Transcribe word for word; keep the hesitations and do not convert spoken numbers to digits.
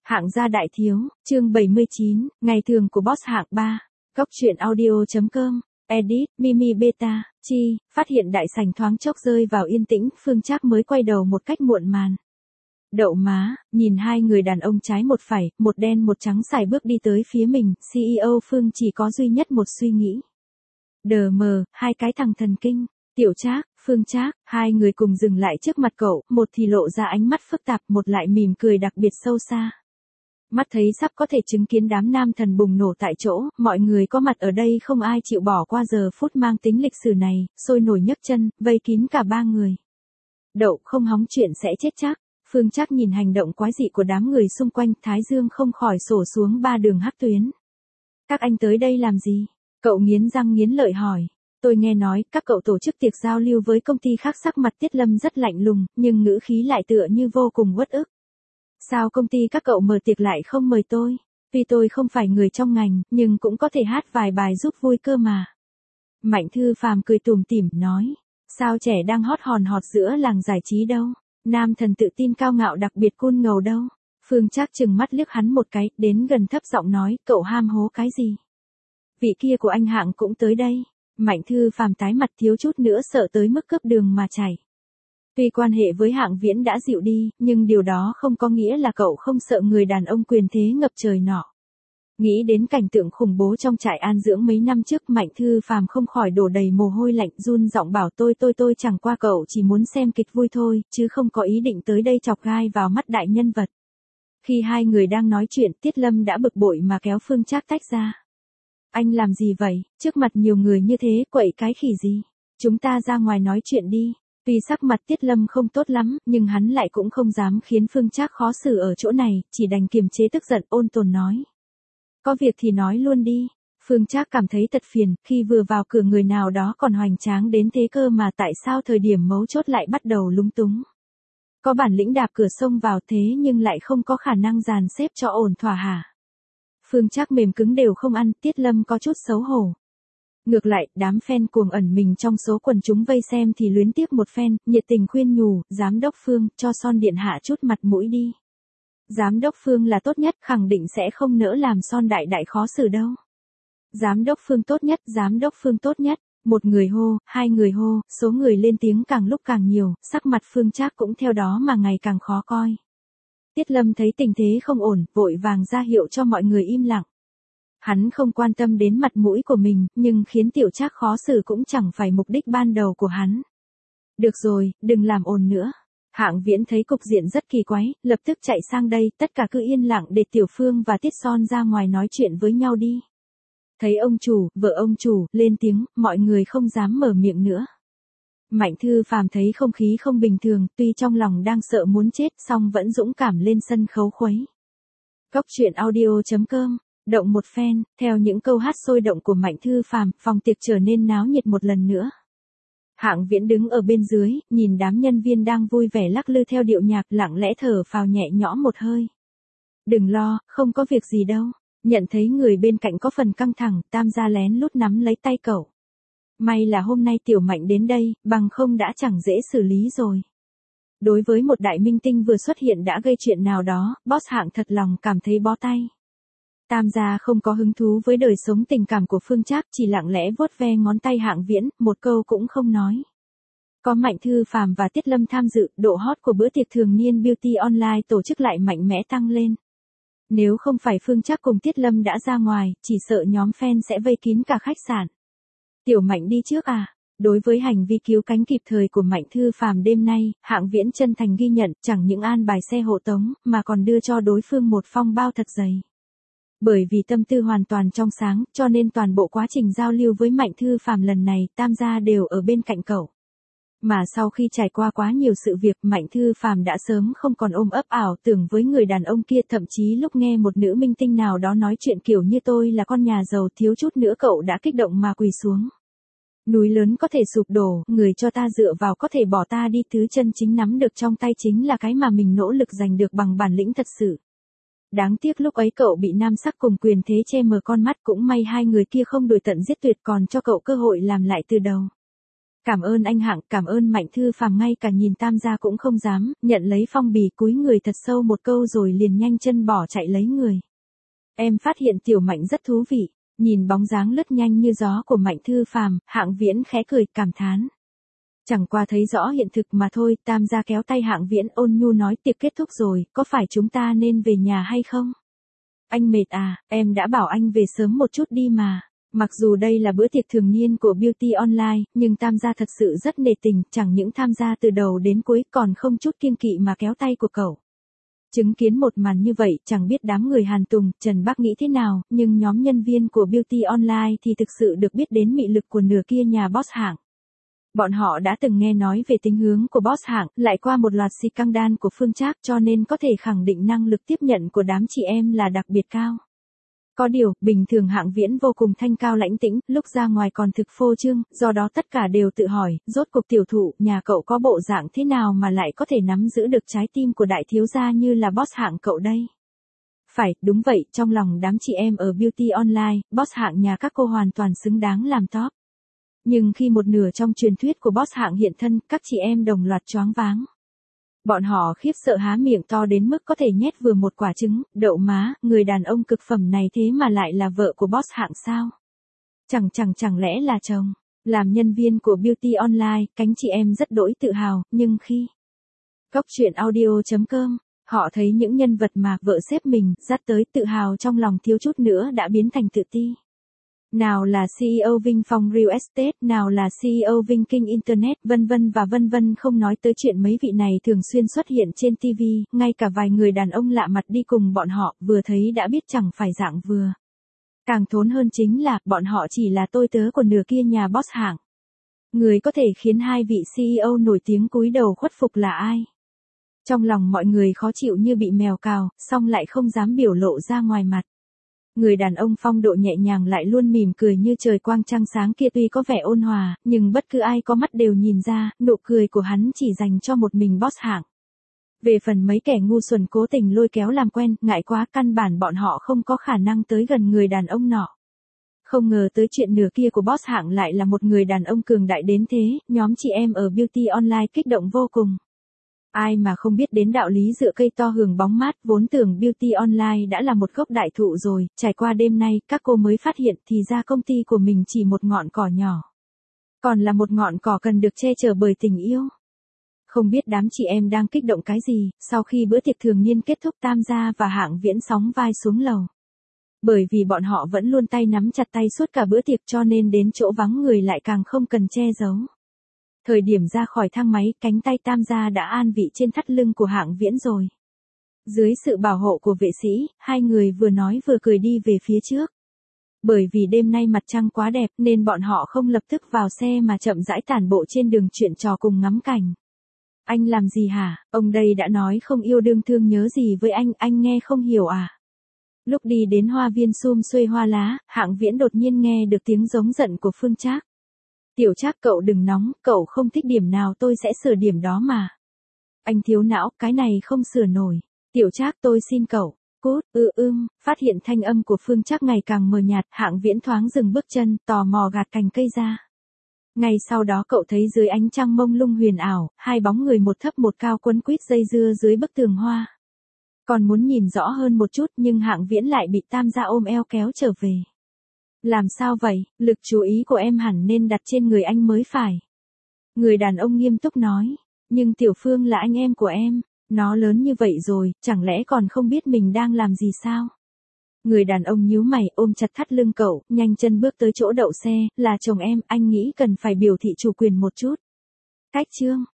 Hạng gia đại thiếu, chương bảy mươi chín, ngày thường của boss hạng ba. Góc truyện audio.com, edit, Mimi Beta, chi, phát hiện đại sảnh thoáng chốc rơi vào yên tĩnh, Phương Trác mới quay đầu một cách muộn màn. Đậu má, nhìn hai người đàn ông trái một phải, một đen một trắng xài bước đi tới phía mình, xê e ô Phương chỉ có duy nhất một suy nghĩ. Đờ mờ, hai cái thằng thần kinh, Tiểu Trác, Phương Trác, hai người cùng dừng lại trước mặt cậu, một thì lộ ra ánh mắt phức tạp, một lại mỉm cười đặc biệt sâu xa. Mắt thấy sắp có thể chứng kiến đám nam thần bùng nổ tại chỗ, mọi người có mặt ở đây không ai chịu bỏ qua giờ phút mang tính lịch sử này, sôi nổi nhấc chân, vây kín cả ba người. Đậu không hóng chuyện sẽ chết chắc. Phương Trác nhìn hành động quái dị của đám người xung quanh, thái dương không khỏi sổ xuống ba đường hắc tuyến. Các anh tới đây làm gì? Cậu nghiến răng nghiến lợi hỏi. Tôi nghe nói, các cậu tổ chức tiệc giao lưu với công ty khác. Sắc mặt Tiết Lâm rất lạnh lùng, nhưng ngữ khí lại tựa như vô cùng uất ức. Sao công ty các cậu mở tiệc lại không mời tôi? Tuy tôi không phải người trong ngành, nhưng cũng có thể hát vài bài giúp vui cơ mà. Mạnh Thư Phàm cười tủm tỉm nói. Sao trẻ đang hot hòn hot giữa làng giải trí đâu? Nam thần tự tin cao ngạo đặc biệt cool ngầu đâu? Phương Trác chừng mắt liếc hắn một cái, đến gần thấp giọng nói, cậu ham hố cái gì? Vị kia của anh Hạng cũng tới đây. Mạnh Thư Phàm tái mặt thiếu chút nữa sợ tới mức cướp đường mà chảy. Tuy quan hệ với Hạng Viễn đã dịu đi, nhưng điều đó không có nghĩa là cậu không sợ người đàn ông quyền thế ngập trời nọ. Nghĩ đến cảnh tượng khủng bố trong trại an dưỡng mấy năm trước, Mạnh Thư Phàm không khỏi đổ đầy mồ hôi lạnh, run giọng bảo tôi tôi tôi chẳng qua cậu chỉ muốn xem kịch vui thôi, chứ không có ý định tới đây chọc gai vào mắt đại nhân vật. Khi hai người đang nói chuyện, Tiết Lâm đã bực bội mà kéo Phương Trác tách ra. Anh làm gì vậy, trước mặt nhiều người như thế, quậy cái khỉ gì? Chúng ta ra ngoài nói chuyện đi. Tuy sắc mặt Tiết Lâm không tốt lắm, nhưng hắn lại cũng không dám khiến Phương Trác khó xử ở chỗ này, chỉ đành kiềm chế tức giận, ôn tồn nói. Có việc thì nói luôn đi. Phương Trác cảm thấy thật phiền, khi vừa vào cửa người nào đó còn hoành tráng đến thế cơ mà tại sao thời điểm mấu chốt lại bắt đầu lúng túng. Có bản lĩnh đạp cửa xông vào thế nhưng lại không có khả năng dàn xếp cho ổn thỏa hả? Phương Trác mềm cứng đều không ăn, Tiết Lâm có chút xấu hổ. Ngược lại, đám fan cuồng ẩn mình trong số quần chúng vây xem thì luyến tiếc một fan, nhiệt tình khuyên nhủ, giám đốc Phương, cho Son điện hạ chút mặt mũi đi. Giám đốc Phương là tốt nhất, khẳng định sẽ không nỡ làm Son đại đại khó xử đâu. Giám đốc Phương tốt nhất, giám đốc Phương tốt nhất. Một người hô, hai người hô, số người lên tiếng càng lúc càng nhiều, sắc mặt Phương Trác cũng theo đó mà ngày càng khó coi. Tiết Lâm thấy tình thế không ổn, vội vàng ra hiệu cho mọi người im lặng. Hắn không quan tâm đến mặt mũi của mình, nhưng khiến Tiểu Trác khó xử cũng chẳng phải mục đích ban đầu của hắn. Được rồi, đừng làm ồn nữa. Hạng Viễn thấy cục diện rất kỳ quái, lập tức chạy sang đây, tất cả cứ yên lặng để Tiểu Phương và Tiết Son ra ngoài nói chuyện với nhau đi. Thấy ông chủ, vợ ông chủ, lên tiếng, mọi người không dám mở miệng nữa. Mạnh Thư Phàm thấy không khí không bình thường, tuy trong lòng đang sợ muốn chết, song vẫn dũng cảm lên sân khấu khuấy. Góc truyện audio.com, động một phen, theo những câu hát sôi động của Mạnh Thư Phàm, phòng tiệc trở nên náo nhiệt một lần nữa. Hạng Viễn đứng ở bên dưới, nhìn đám nhân viên đang vui vẻ lắc lư theo điệu nhạc, lặng lẽ thở phào nhẹ nhõm một hơi. Đừng lo, không có việc gì đâu. Nhận thấy người bên cạnh có phần căng thẳng, Tam gia lén lút nắm lấy tay cậu. May là hôm nay Tiểu Mạnh đến đây, bằng không đã chẳng dễ xử lý rồi. Đối với một đại minh tinh vừa xuất hiện đã gây chuyện nào đó, boss Hạng thật lòng cảm thấy bó tay. Tam gia không có hứng thú với đời sống tình cảm của Phương Trác, chỉ lặng lẽ vuốt ve ngón tay Hạng Viễn, một câu cũng không nói. Có Mạnh Thư Phàm và Tiết Lâm tham dự, độ hot của bữa tiệc thường niên Beauty Online tổ chức lại mạnh mẽ tăng lên. Nếu không phải Phương Trác cùng Tiết Lâm đã ra ngoài, chỉ sợ nhóm fan sẽ vây kín cả khách sạn. Tiểu Mạnh đi trước à? Đối với hành vi cứu cánh kịp thời của Mạnh Thư Phàm đêm nay, Hạng Viễn chân thành ghi nhận, chẳng những an bài xe hộ tống, mà còn đưa cho đối phương một phong bao thật dày. Bởi vì tâm tư hoàn toàn trong sáng, cho nên toàn bộ quá trình giao lưu với Mạnh Thư Phàm lần này, Tam gia đều ở bên cạnh cậu. Mà sau khi trải qua quá nhiều sự việc, Mạnh Thư Phàm đã sớm không còn ôm ấp ảo tưởng với người đàn ông kia, thậm chí lúc nghe một nữ minh tinh nào đó nói chuyện kiểu như tôi là con nhà giàu, thiếu chút nữa cậu đã kích động mà quỳ xuống. Núi lớn có thể sụp đổ, người cho ta dựa vào có thể bỏ ta đi, thứ chân chính nắm được trong tay chính là cái mà mình nỗ lực giành được bằng bản lĩnh thật sự. Đáng tiếc lúc ấy cậu bị nam sắc cùng quyền thế che mờ con mắt, cũng may hai người kia không đuổi tận giết tuyệt, còn cho cậu cơ hội làm lại từ đầu. Cảm ơn anh Hạng, cảm ơn Mạnh Thư Phàm, ngay cả nhìn Tam gia cũng không dám, nhận lấy phong bì cúi người thật sâu một câu rồi liền nhanh chân bỏ chạy lấy người. Em phát hiện Tiểu Mạnh rất thú vị, nhìn bóng dáng lướt nhanh như gió của Mạnh Thư Phàm, Hạng Viễn khẽ cười cảm thán. Chẳng qua thấy rõ hiện thực mà thôi, Tam gia kéo tay Hạng Viễn ôn nhu nói tiệc kết thúc rồi, có phải chúng ta nên về nhà hay không? Anh mệt à, em đã bảo anh về sớm một chút đi mà. Mặc dù đây là bữa tiệc thường niên của Beauty Online, nhưng Tam gia thật sự rất nể tình, chẳng những tham gia từ đầu đến cuối còn không chút kiêng kỵ mà kéo tay của cậu. Chứng kiến một màn như vậy, chẳng biết đám người Hàn Tùng, Trần Bắc nghĩ thế nào, nhưng nhóm nhân viên của Beauty Online thì thực sự được biết đến mị lực của nửa kia nhà boss Hạng. Bọn họ đã từng nghe nói về tính hướng của boss Hạng, lại qua một loạt scandal của Phương Trác cho nên có thể khẳng định năng lực tiếp nhận của đám chị em là đặc biệt cao. Có điều, bình thường Hạng Viễn vô cùng thanh cao lãnh tĩnh, lúc ra ngoài còn thực phô trương, do đó tất cả đều tự hỏi, rốt cuộc tiểu thụ, nhà cậu có bộ dạng thế nào mà lại có thể nắm giữ được trái tim của đại thiếu gia như là boss Hạng cậu đây? Phải, đúng vậy, trong lòng đám chị em ở Beauty Online, boss Hạng nhà các cô hoàn toàn xứng đáng làm top. Nhưng khi một nửa trong truyền thuyết của boss Hạng hiện thân, các chị em đồng loạt choáng váng. Bọn họ khiếp sợ há miệng to đến mức có thể nhét vừa một quả trứng, đậu má, người đàn ông cực phẩm này thế mà lại là vợ của boss Hạng sao? Chẳng chẳng chẳng lẽ là chồng? Làm nhân viên của Beauty Online, cánh chị em rất đỗi tự hào, nhưng khi Cốc truyện audio chấm com, họ thấy những nhân vật mà vợ xếp mình dắt tới tự hào trong lòng thiếu chút nữa đã biến thành tự ti. Nào là xê e ô Vinh Phong Real Estate, nào là xê e ô Vinh King Internet, vân vân và vân vân, không nói tới chuyện mấy vị này thường xuyên xuất hiện trên ti vi, ngay cả vài người đàn ông lạ mặt đi cùng bọn họ, vừa thấy đã biết chẳng phải dạng vừa. Càng thốn hơn chính là, bọn họ chỉ là tôi tớ của nửa kia nhà boss Hạng. Người có thể khiến hai vị xê e ô nổi tiếng cúi đầu khuất phục là ai? Trong lòng mọi người khó chịu như bị mèo cào, song lại không dám biểu lộ ra ngoài mặt. Người đàn ông phong độ nhẹ nhàng lại luôn mỉm cười như trời quang trăng sáng kia tuy có vẻ ôn hòa, nhưng bất cứ ai có mắt đều nhìn ra, nụ cười của hắn chỉ dành cho một mình boss Hạng. Về phần mấy kẻ ngu xuẩn cố tình lôi kéo làm quen, ngại quá, căn bản bọn họ không có khả năng tới gần người đàn ông nọ. Không ngờ tới chuyện nửa kia của boss Hạng lại là một người đàn ông cường đại đến thế, nhóm chị em ở Beauty Online kích động vô cùng. Ai mà không biết đến đạo lý dựa cây to hưởng bóng mát, vốn tưởng Beauty Online đã là một gốc đại thụ rồi, trải qua đêm nay, các cô mới phát hiện thì ra công ty của mình chỉ một ngọn cỏ nhỏ. Còn là một ngọn cỏ cần được che chở bởi tình yêu. Không biết đám chị em đang kích động cái gì, sau khi bữa tiệc thường niên kết thúc Tam gia và Hạng Viễn sóng vai xuống lầu. Bởi vì bọn họ vẫn luôn tay nắm chặt tay suốt cả bữa tiệc cho nên đến chỗ vắng người lại càng không cần che giấu. Thời điểm ra khỏi thang máy, cánh tay Tam gia đã an vị trên thắt lưng của Hạng Viễn rồi. Dưới sự bảo hộ của vệ sĩ, hai người vừa nói vừa cười đi về phía trước. Bởi vì đêm nay mặt trăng quá đẹp nên bọn họ không lập tức vào xe mà chậm rãi tản bộ trên đường chuyện trò cùng ngắm cảnh. Anh làm gì hả? Ông đây đã nói không yêu đương thương nhớ gì với anh, anh nghe không hiểu à? Lúc đi đến hoa viên sum xuê hoa lá, Hạng Viễn đột nhiên nghe được tiếng giống giận của Phương Trác. Tiểu Trác cậu đừng nóng, cậu không thích điểm nào tôi sẽ sửa điểm đó mà. Anh thiếu não, cái này không sửa nổi. Tiểu Trác tôi xin cậu. Cút, ư ưm, phát hiện thanh âm của Phương Trác ngày càng mờ nhạt, Hạng Viễn thoáng dừng bước chân, tò mò gạt cành cây ra. Ngay sau đó cậu thấy dưới ánh trăng mông lung huyền ảo, hai bóng người một thấp một cao quấn quýt dây dưa dưới bức tường hoa. Còn muốn nhìn rõ hơn một chút nhưng Hạng Viễn lại bị Tam gia ôm eo kéo trở về. Làm sao vậy, lực chú ý của em hẳn nên đặt trên người anh mới phải. Người đàn ông nghiêm túc nói, nhưng Tiểu Phương là anh em của em, nó lớn như vậy rồi, chẳng lẽ còn không biết mình đang làm gì sao? Người đàn ông nhíu mày ôm chặt thắt lưng cậu, nhanh chân bước tới chỗ đậu xe, là chồng em, anh nghĩ cần phải biểu thị chủ quyền một chút. Cách chương.